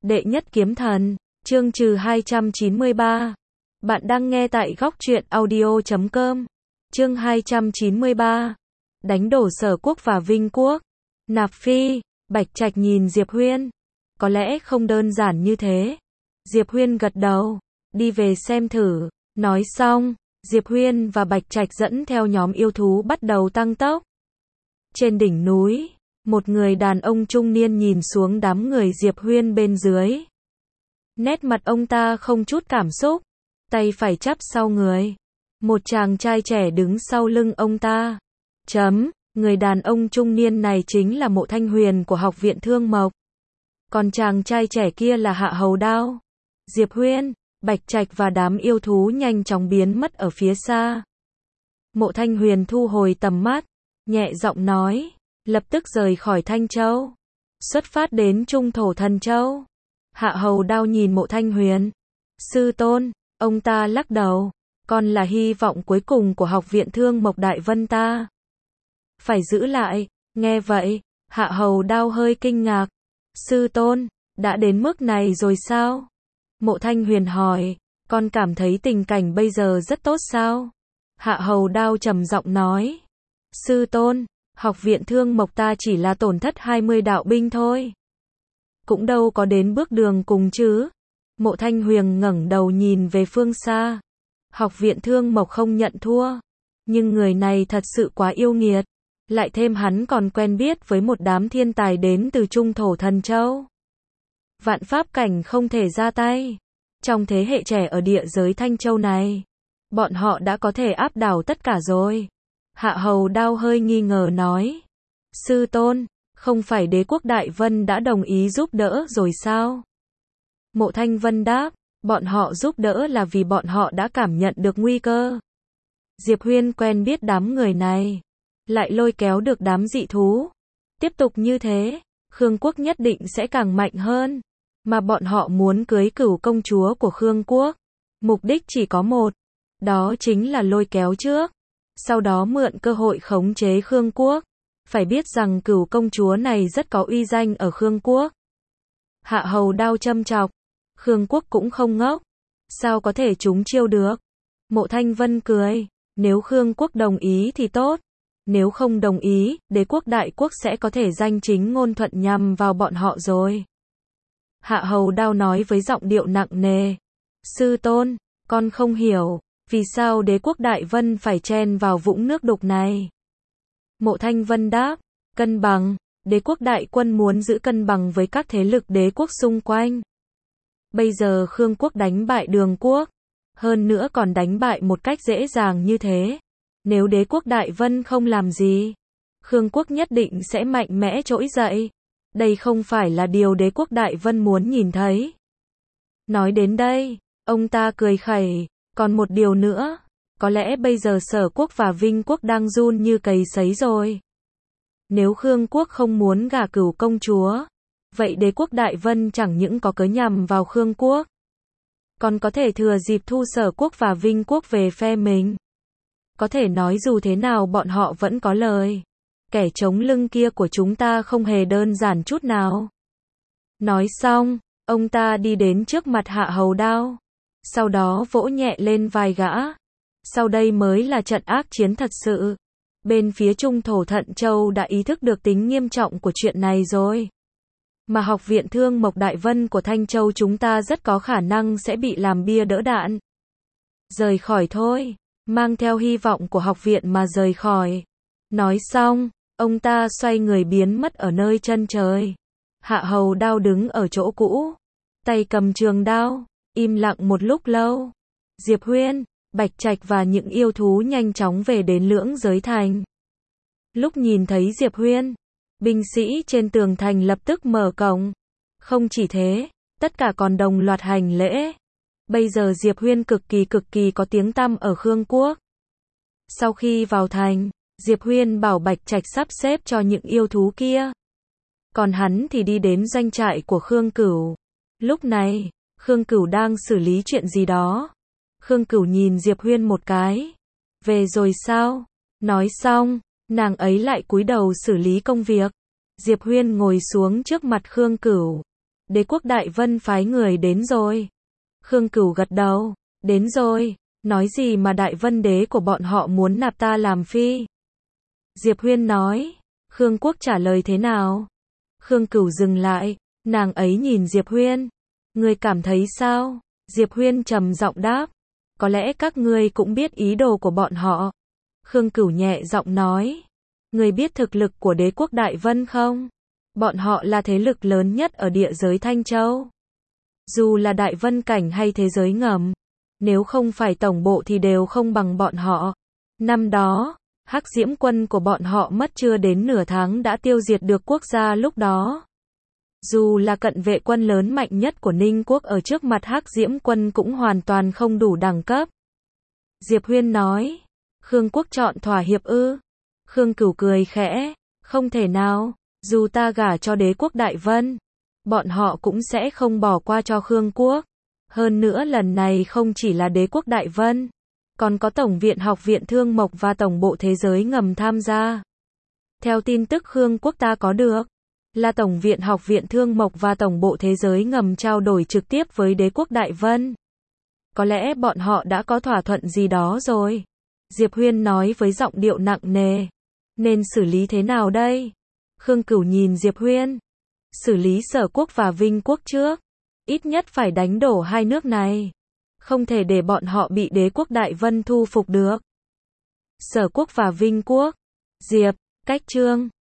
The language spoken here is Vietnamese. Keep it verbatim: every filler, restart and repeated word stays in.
Đệ nhất kiếm thần, chương trừ hai trăm chín mươi ba. Bạn đang nghe tại góc truyện audio chấm com. Chương hai trăm chín mươi ba. Đánh đổ Sở Quốc và Vinh Quốc. Nạp Phi, Bạch Trạch nhìn Diệp Huyên. Có lẽ không đơn giản như thế. Diệp Huyên gật đầu, đi về xem thử. Nói xong, Diệp Huyên và Bạch Trạch dẫn theo nhóm yêu thú bắt đầu tăng tốc. Trên đỉnh núi, một người đàn ông trung niên nhìn xuống đám người Diệp Huyên bên dưới. Nét mặt ông ta không chút cảm xúc, tay phải chắp sau người. Một chàng trai trẻ đứng sau lưng ông ta. Chấm, người đàn ông trung niên này chính là Mộ Thanh Huyền của Học viện Thương Mộc. Còn chàng trai trẻ kia là Hạ Hầu Đao. Diệp Huyên, Bạch Trạch và đám yêu thú nhanh chóng biến mất ở phía xa. Mộ Thanh Huyền thu hồi tầm mắt, nhẹ giọng nói, lập tức rời khỏi Thanh Châu, xuất phát đến Trung Thổ Thần Châu. Hạ Hầu Đao nhìn Mộ Thanh Huyền. Sư tôn, ông ta lắc đầu, con là hy vọng cuối cùng của Học viện Thương Mộc Đại Vân ta. Phải giữ lại. Nghe vậy, Hạ Hầu Đao hơi kinh ngạc. Sư tôn, đã đến mức này rồi sao? Mộ Thanh Huyền hỏi, con cảm thấy tình cảnh bây giờ rất tốt sao? Hạ Hầu Đao trầm giọng nói, sư tôn, Học viện Thương Mộc ta chỉ là tổn thất hai mươi đạo binh thôi. Cũng đâu có đến bước đường cùng chứ. Mộ Thanh Huyền ngẩng đầu nhìn về phương xa. Học viện Thương Mộc không nhận thua. Nhưng người này thật sự quá yêu nghiệt. Lại thêm hắn còn quen biết với một đám thiên tài đến từ Trung Thổ Thần Châu. Vạn pháp cảnh không thể ra tay. Trong thế hệ trẻ ở địa giới Thanh Châu này, bọn họ đã có thể áp đảo tất cả rồi. Hạ Hầu Đao hơi nghi ngờ nói, sư tôn, không phải Đế quốc Đại Vân đã đồng ý giúp đỡ rồi sao? Mộ Thanh Vân đáp, bọn họ giúp đỡ là vì bọn họ đã cảm nhận được nguy cơ. Diệp Huyên quen biết đám người này, lại lôi kéo được đám dị thú. Tiếp tục như thế, Khương Quốc nhất định sẽ càng mạnh hơn. Mà bọn họ muốn cưới cửu công chúa của Khương Quốc. Mục đích chỉ có một, đó chính là lôi kéo trước. Sau đó mượn cơ hội khống chế Khương Quốc. Phải biết rằng cửu công chúa này rất có uy danh ở Khương Quốc. Hạ Hầu Đao châm chọc, Khương Quốc cũng không ngốc. Sao có thể trúng chiêu được? Mộ Thanh Vân cười, nếu Khương Quốc đồng ý thì tốt. Nếu không đồng ý, Đế quốc Đại Quốc sẽ có thể danh chính ngôn thuận nhằm vào bọn họ rồi. Hạ Hầu Đao nói với giọng điệu nặng nề. Sư tôn, con không hiểu, vì sao Đế quốc Đại Vân phải chen vào vũng nước đục này? Mộ Thanh Vân đáp, cân bằng, Đế quốc Đại Quân muốn giữ cân bằng với các thế lực đế quốc xung quanh. Bây giờ Khương Quốc đánh bại Đường Quốc, hơn nữa còn đánh bại một cách dễ dàng như thế. Nếu Đế quốc Đại Vân không làm gì, Khương Quốc nhất định sẽ mạnh mẽ trỗi dậy. Đây không phải là điều Đế quốc Đại Vân muốn nhìn thấy. Nói đến đây, ông ta cười khẩy, còn một điều nữa, có lẽ bây giờ Sở Quốc và Vinh Quốc đang run như cầy sấy rồi. Nếu Khương Quốc không muốn gả cửu công chúa, vậy Đế quốc Đại Vân chẳng những có cớ nhằm vào Khương Quốc, còn có thể thừa dịp thu Sở Quốc và Vinh Quốc về phe mình. Có thể nói dù thế nào bọn họ vẫn có lời. Kẻ chống lưng kia của chúng ta không hề đơn giản chút nào. Nói xong, ông ta đi đến trước mặt Hạ Hầu Đao. Sau đó vỗ nhẹ lên vai gã. Sau đây mới là trận ác chiến thật sự. Bên phía Trung Thổ Thận Châu đã ý thức được tính nghiêm trọng của chuyện này rồi. Mà Học viện Thương Mộc Đại Vân của Thanh Châu chúng ta rất có khả năng sẽ bị làm bia đỡ đạn. Rời khỏi thôi. Mang theo hy vọng của học viện mà rời khỏi. Nói xong, ông ta xoay người biến mất ở nơi chân trời. Hạ Hầu Đao đứng ở chỗ cũ, tay cầm trường đao, im lặng một lúc lâu. Diệp Huyên, Bạch Trạch và những yêu thú nhanh chóng về đến Lưỡng Giới Thành. Lúc nhìn thấy Diệp Huyên, binh sĩ trên tường thành lập tức mở cổng. Không chỉ thế, tất cả còn đồng loạt hành lễ. Bây giờ Diệp Huyên cực kỳ cực kỳ có tiếng tăm ở Khương Quốc. Sau khi vào thành, Diệp Huyên bảo Bạch Trạch sắp xếp cho những yêu thú kia. Còn hắn thì đi đến doanh trại của Khương Cửu. Lúc này, Khương Cửu đang xử lý chuyện gì đó. Khương Cửu nhìn Diệp Huyên một cái. Về rồi sao? Nói xong, nàng ấy lại cúi đầu xử lý công việc. Diệp Huyên ngồi xuống trước mặt Khương Cửu. Đế quốc Đại Vân phái người đến rồi. Khương Cửu gật đầu, đến rồi, nói gì mà Đại Vân đế của bọn họ muốn nạp ta làm phi? Diệp Huyên nói, Khương Quốc trả lời thế nào? Khương Cửu dừng lại, nàng ấy nhìn Diệp Huyên. Ngươi cảm thấy sao? Diệp Huyên trầm giọng đáp, có lẽ các ngươi cũng biết ý đồ của bọn họ. Khương Cửu nhẹ giọng nói, ngươi biết thực lực của đế quốc Đại Vân không? Bọn họ là thế lực lớn nhất ở địa giới Thanh Châu. Dù là Đại Vân cảnh hay thế giới ngầm, nếu không phải tổng bộ thì đều không bằng bọn họ. Năm đó, Hắc Diễm quân của bọn họ mất chưa đến nửa tháng đã tiêu diệt được quốc gia lúc đó. Dù là cận vệ quân lớn mạnh nhất của Ninh quốc ở trước mặt Hắc Diễm quân cũng hoàn toàn không đủ đẳng cấp. Diệp Huyên nói, Khương Quốc chọn thỏa hiệp ư? Khương Cửu cười khẽ, không thể nào, dù ta gả cho đế quốc Đại Vân, bọn họ cũng sẽ không bỏ qua cho Khương Quốc. Hơn nữa lần này không chỉ là đế quốc Đại Vân, còn có Tổng viện Học viện Thương Mộc và Tổng bộ Thế giới ngầm tham gia. Theo tin tức Khương Quốc ta có được, là Tổng viện Học viện Thương Mộc và Tổng bộ Thế giới ngầm trao đổi trực tiếp với đế quốc Đại Vân. Có lẽ bọn họ đã có thỏa thuận gì đó rồi. Diệp Huyên nói với giọng điệu nặng nề. Nên xử lý thế nào đây? Khương Cửu nhìn Diệp Huyên. Xử lý Sở Quốc và Vinh Quốc trước. Ít nhất phải đánh đổ hai nước này. Không thể để bọn họ bị đế quốc Đại Vân thu phục được. Sở Quốc và Vinh Quốc. Diệp, Cách Trương.